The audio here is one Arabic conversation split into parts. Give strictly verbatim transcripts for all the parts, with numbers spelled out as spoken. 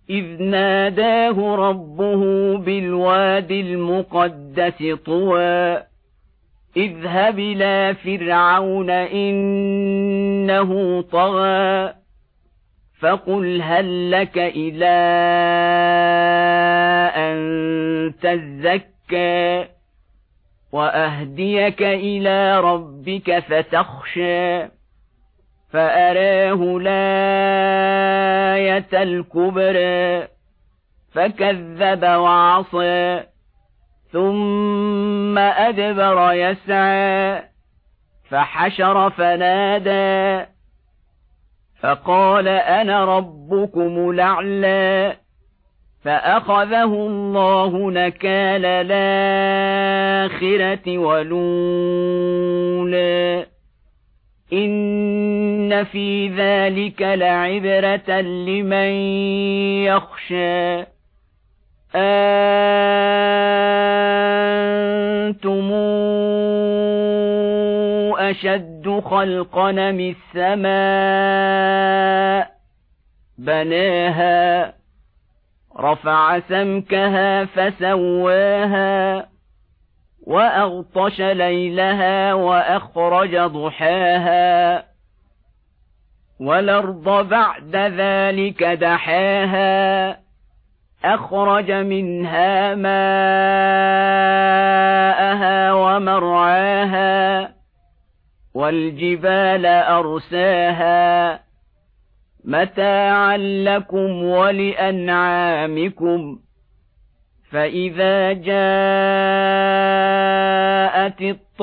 إذ ناداه ربه بالواد المقدس طوى اذهب إلى فرعون إنه طغى فقل هل لك إلى أن تزكى وأهديك إلى ربك فتخشى فأراه الآية الكبرى فكذب وعصى ثم أدبر يسعى فحشر فنادى فقال أنا ربكم الأعلى فأخذه الله نكال الآخرة والأولى إن في ذلك لعبرة لمن يخشى أنتم أشد خلقا من السماء بناها رفع سمكها فسواها وأغطش ليلها وأخرج ضحاها والأرض بعد ذلك دحاها أخرج منها ماءها ومرعاها والجبال أرساها متاعا لكم ولأنعامكم فإذا جاءت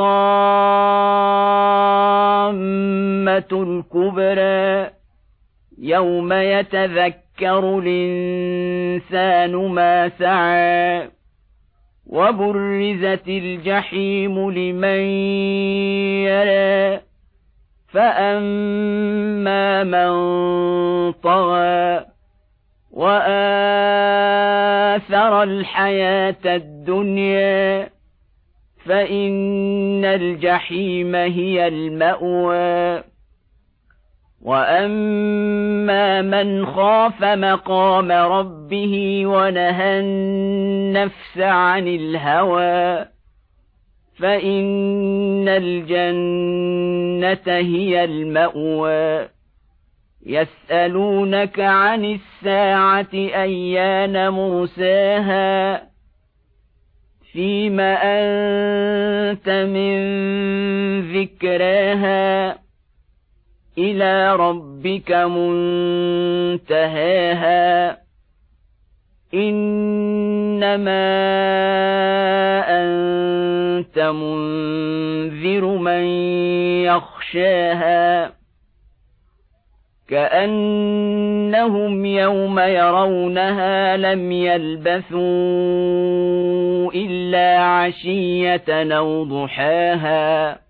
الطامة الكبرى يوم يتذكر الإنسان ما سعى وبرزت الجحيم لمن يرى فأما من طغى وآثر الحياة الدنيا فإن الجحيم هي المأوى وأما من خاف مقام ربه ونهى النفس عن الهوى فإن الجنة هي المأوى يسألونك عن الساعة أيان مرساها فيم أنت من ذكراها إلى ربك منتهاها إنما أنت منذر من يخشاها كأنهم يوم يرونها لم يلبثوا إلا عشية أو ضحاها